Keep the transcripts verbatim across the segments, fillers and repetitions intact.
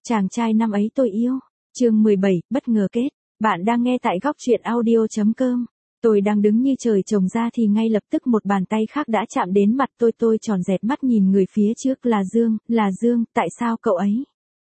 Chàng trai năm ấy tôi yêu. Chương mười bảy, bất ngờ kết. Bạn đang nghe tại góc truyện audio.com. Tôi đang đứng như trời trồng ra thì ngay lập tức một bàn tay khác đã chạm đến mặt tôi tôi tròn dẹt mắt nhìn người phía trước là Dương, là Dương, tại sao cậu ấy?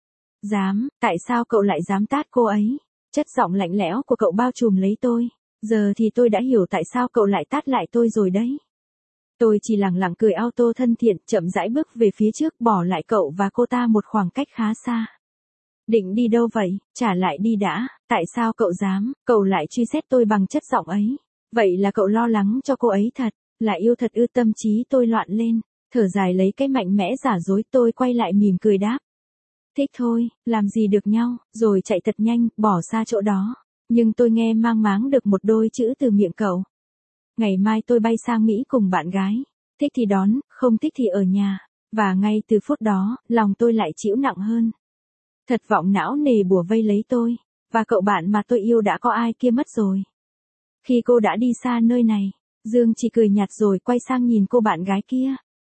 Dám, tại sao cậu lại dám tát cô ấy? Chất giọng lạnh lẽo của cậu bao trùm lấy tôi. Giờ thì tôi đã hiểu tại sao cậu lại tát lại tôi rồi đấy. Tôi chỉ lẳng lặng cười auto thân thiện, chậm rãi bước về phía trước bỏ lại cậu và cô ta một khoảng cách khá xa. Định đi đâu vậy? Trả lại đi đã, tại sao cậu dám? Cậu lại truy xét tôi bằng chất giọng ấy. Vậy là cậu lo lắng cho cô ấy thật, là yêu thật ư? Tâm trí tôi loạn lên, thở dài lấy cái mạnh mẽ giả dối. Tôi quay lại mỉm cười đáp. Thích thôi, làm gì được nhau, rồi chạy thật nhanh, bỏ xa chỗ đó. Nhưng tôi nghe mang máng được một đôi chữ từ miệng cậu. Ngày mai tôi bay sang Mỹ cùng bạn gái. Thích thì đón, không thích thì ở nhà. Và ngay từ phút đó, lòng tôi lại chịu nặng hơn. Thật vọng não nề bủa vây lấy tôi. Và cậu bạn mà tôi yêu đã có ai kia mất rồi. Khi cô đã đi xa nơi này, Dương chỉ cười nhạt rồi quay sang nhìn cô bạn gái kia.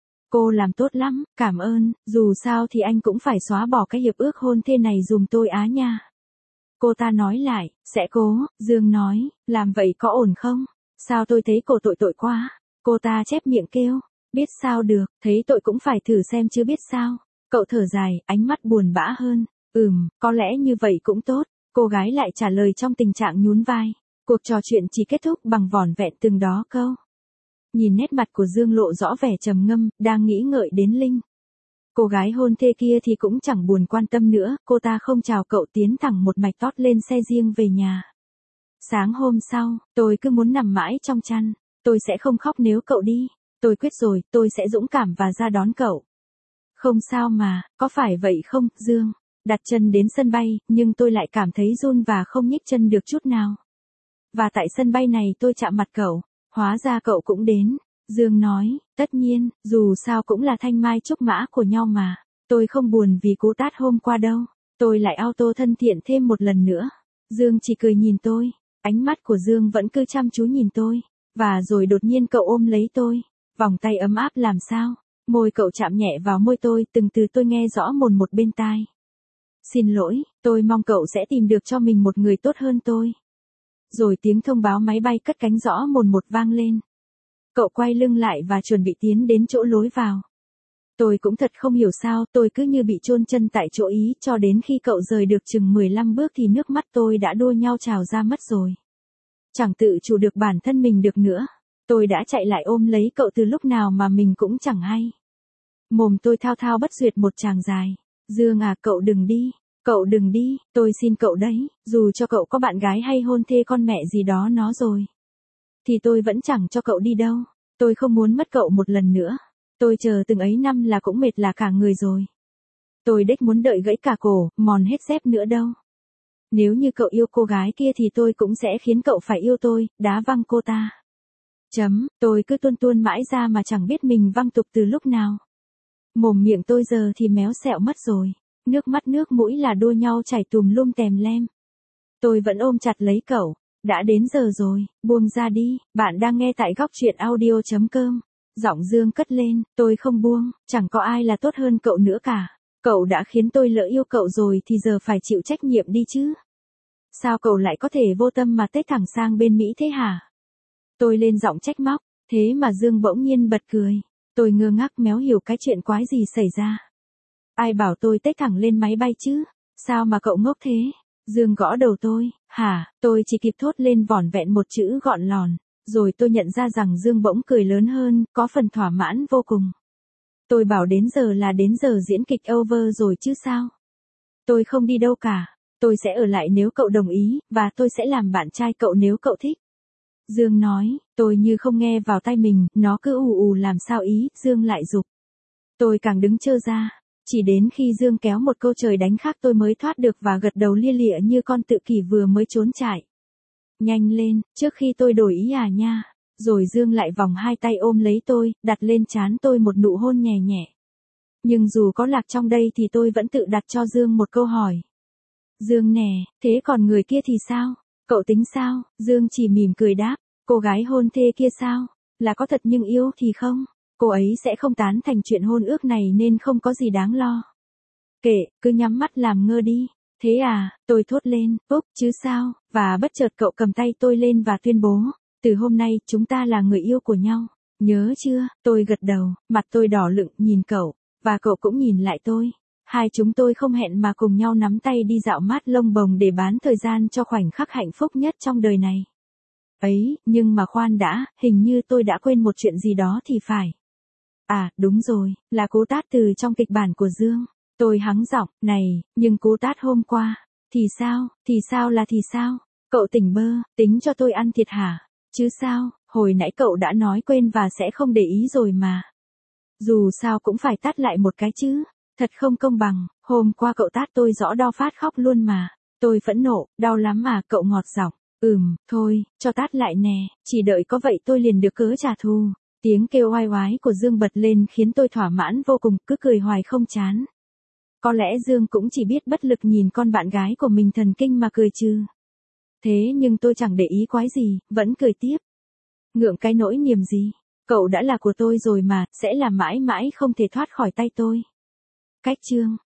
Cô làm tốt lắm, cảm ơn, dù sao thì anh cũng phải xóa bỏ cái hiệp ước hôn thê này dùm tôi á nha. Cô ta nói lại, sẽ cố. Dương nói, làm vậy có ổn không? Sao tôi thấy cô tội tội quá. Cô ta chép miệng kêu, biết sao được, thấy tội cũng phải thử xem chứ biết sao. Cậu thở dài, ánh mắt buồn bã hơn. Ừm, có lẽ như vậy cũng tốt. Cô gái lại trả lời trong tình trạng nhún vai. Cuộc trò chuyện chỉ kết thúc bằng vỏn vẹn từng đó câu. Nhìn nét mặt của Dương lộ rõ vẻ trầm ngâm, đang nghĩ ngợi đến Linh. Cô gái hôn thê kia thì cũng chẳng buồn quan tâm nữa, cô ta không chào cậu tiến thẳng một mạch tót lên xe riêng về nhà. Sáng hôm sau, tôi cứ muốn nằm mãi trong chăn. Tôi sẽ không khóc nếu cậu đi. Tôi quyết rồi, tôi sẽ dũng cảm và ra đón cậu. Không sao mà, có phải vậy không, Dương? Đặt chân đến sân bay, nhưng tôi lại cảm thấy run và không nhích chân được chút nào. Và tại sân bay này tôi chạm mặt cậu, hóa ra cậu cũng đến. Dương nói, tất nhiên, dù sao cũng là thanh mai trúc mã của nhau mà. Tôi không buồn vì cú tát hôm qua đâu. Tôi lại auto thân thiện thêm một lần nữa. Dương chỉ cười nhìn tôi. Ánh mắt của Dương vẫn cứ chăm chú nhìn tôi. Và rồi đột nhiên cậu ôm lấy tôi. Vòng tay ấm áp làm sao. Môi cậu chạm nhẹ vào môi tôi, từng từ tôi nghe rõ mồn một bên tai. Xin lỗi, tôi mong cậu sẽ tìm được cho mình một người tốt hơn tôi. Rồi tiếng thông báo máy bay cất cánh rõ mồn một vang lên. Cậu quay lưng lại và chuẩn bị tiến đến chỗ lối vào. Tôi cũng thật không hiểu sao, tôi cứ như bị chôn chân tại chỗ ý, cho đến khi cậu rời được chừng mười lăm bước thì nước mắt tôi đã đua nhau trào ra mất rồi. Chẳng tự chủ được bản thân mình được nữa. Tôi đã chạy lại ôm lấy cậu từ lúc nào mà mình cũng chẳng hay. Mồm tôi thao thao bất duyệt một tràng dài. Dương à, cậu đừng đi. Cậu đừng đi, tôi xin cậu đấy, dù cho cậu có bạn gái hay hôn thê con mẹ gì đó nó rồi. Thì tôi vẫn chẳng cho cậu đi đâu. Tôi không muốn mất cậu một lần nữa. Tôi chờ từng ấy năm là cũng mệt là cả người rồi. Tôi đếch muốn đợi gãy cả cổ, mòn hết dép nữa đâu. Nếu như cậu yêu cô gái kia thì tôi cũng sẽ khiến cậu phải yêu tôi, đá văng cô ta. Chấm, tôi cứ tuôn tuôn mãi ra mà chẳng biết mình văng tục từ lúc nào. Mồm miệng tôi giờ thì méo xẹo mất rồi. Nước mắt nước mũi là đua nhau chảy tùm lum tèm lem. Tôi vẫn ôm chặt lấy cậu. Đã đến giờ rồi, buông ra đi. Bạn đang nghe tại góc truyện audio.com. Giọng Dương cất lên, tôi không buông, chẳng có ai là tốt hơn cậu nữa cả. Cậu đã khiến tôi lỡ yêu cậu rồi thì giờ phải chịu trách nhiệm đi chứ. Sao cậu lại có thể vô tâm mà tết thẳng sang bên Mỹ thế hả? Tôi lên giọng trách móc, thế mà Dương bỗng nhiên bật cười. Tôi ngơ ngác méo hiểu cái chuyện quái gì xảy ra. Ai bảo tôi tết thẳng lên máy bay chứ? Sao mà cậu ngốc thế? Dương gõ đầu tôi, hả? Tôi chỉ kịp thốt lên vỏn vẹn một chữ gọn lòn. Rồi tôi nhận ra rằng Dương bỗng cười lớn hơn, có phần thỏa mãn vô cùng. Tôi bảo đến giờ là đến giờ diễn kịch over rồi chứ sao? Tôi không đi đâu cả. Tôi sẽ ở lại nếu cậu đồng ý, và tôi sẽ làm bạn trai cậu nếu cậu thích. Dương nói, tôi như không nghe vào tai mình, nó cứ ù ù làm sao ý, Dương lại giục. Tôi càng đứng trơ ra. Chỉ đến khi Dương kéo một câu trời đánh khác tôi mới thoát được và gật đầu lia lịa như con tự kỷ vừa mới trốn chạy. Nhanh lên, trước khi tôi đổi ý à nha. Rồi Dương lại vòng hai tay ôm lấy tôi, đặt lên trán tôi một nụ hôn nhẹ nhẹ. Nhưng dù có lạc trong đây thì tôi vẫn tự đặt cho Dương một câu hỏi. Dương nè, thế còn người kia thì sao? Cậu tính sao? Dương chỉ mỉm cười đáp. Cô gái hôn thê kia sao? Là có thật nhưng yêu thì không? Cô ấy sẽ không tán thành chuyện hôn ước này nên không có gì đáng lo. Kệ, cứ nhắm mắt làm ngơ đi. Thế à, tôi thốt lên, Úc, chứ sao, và bất chợt cậu cầm tay tôi lên và tuyên bố, từ hôm nay chúng ta là người yêu của nhau. Nhớ chưa, tôi gật đầu, mặt tôi đỏ lựng nhìn cậu, và cậu cũng nhìn lại tôi. Hai chúng tôi không hẹn mà cùng nhau nắm tay đi dạo mát lông bồng để bán thời gian cho khoảnh khắc hạnh phúc nhất trong đời này. Ấy, nhưng mà khoan đã, hình như tôi đã quên một chuyện gì đó thì phải. À, đúng rồi, là cú tát từ trong kịch bản của Dương. Tôi hắng giọng, này, nhưng cú tát hôm qua, thì sao, thì sao là thì sao? Cậu tỉnh bơ, tính cho tôi ăn thiệt hả? Chứ sao, hồi nãy cậu đã nói quên và sẽ không để ý rồi mà. Dù sao cũng phải tát lại một cái chứ, thật không công bằng, hôm qua cậu tát tôi rõ đau phát khóc luôn mà. Tôi phẫn nộ, đau lắm mà, cậu ngọt giọng, ừm, thôi, cho tát lại nè, chỉ đợi có vậy tôi liền được cớ trả thù. Tiếng kêu oai oái của Dương bật lên khiến tôi thỏa mãn vô cùng, cứ cười hoài không chán. Có lẽ Dương cũng chỉ biết bất lực nhìn con bạn gái của mình thần kinh mà cười chứ. Thế nhưng tôi chẳng để ý quái gì, vẫn cười tiếp. Ngượng cái nỗi niềm gì, cậu đã là của tôi rồi mà, sẽ là mãi mãi không thể thoát khỏi tay tôi. Cách chương